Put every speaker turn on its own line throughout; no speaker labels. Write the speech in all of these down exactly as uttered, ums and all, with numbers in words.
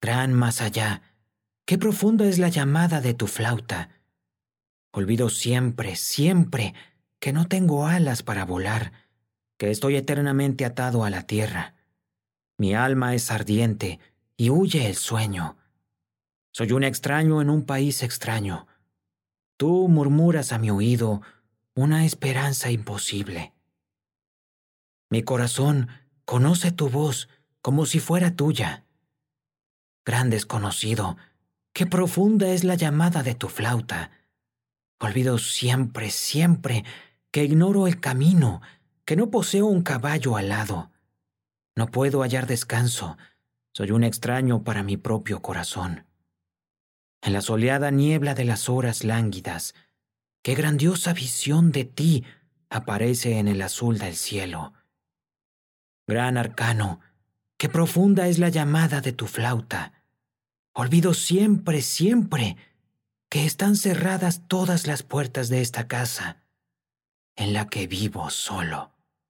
Gran más allá, qué profunda es la llamada de tu flauta. Olvido siempre, siempre, que no tengo alas para volar, que estoy eternamente atado a la tierra. Mi alma es ardiente y huye el sueño. Soy un extraño en un país extraño. Tú murmuras a mi oído una esperanza imposible. Mi corazón conoce tu voz como si fuera tuya. Gran desconocido, qué profunda es la llamada de tu flauta. Olvido siempre, siempre que ignoro el camino, que no poseo un caballo alado. No puedo hallar descanso. Soy un extraño para mi propio corazón. En la soleada niebla de las horas lánguidas, qué grandiosa visión de ti aparece en el azul del cielo. Gran arcano, qué profunda es la llamada de tu flauta. Olvido siempre, siempre que están cerradas todas las puertas de esta casa en la que vivo solo.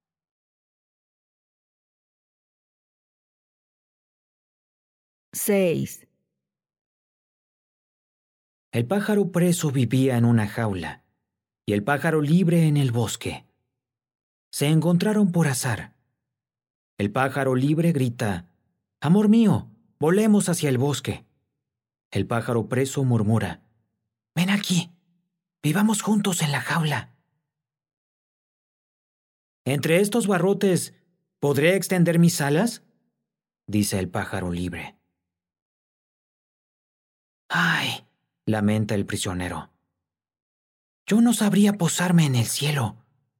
seis.
El pájaro preso vivía en una jaula y el pájaro libre en el bosque. Se encontraron por azar. El pájaro libre grita: «Amor mío, volemos hacia el bosque». El pájaro preso murmura: «Ven aquí, vivamos juntos en la jaula». «¿Entre estos barrotes podré extender mis alas?», dice el pájaro libre. «Ay», lamenta el prisionero, «yo no sabría posarme en el cielo».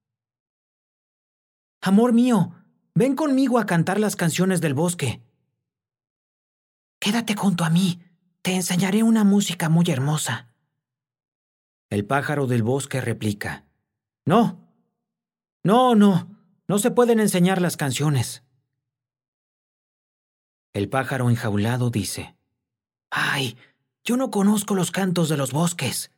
«Amor mío, ven conmigo a cantar las canciones del bosque». «Quédate junto a mí, te enseñaré una música muy hermosa». El pájaro del bosque replica: «No, no, no, no se pueden enseñar las canciones». El pájaro enjaulado dice: «Ay, yo no conozco los cantos de los bosques.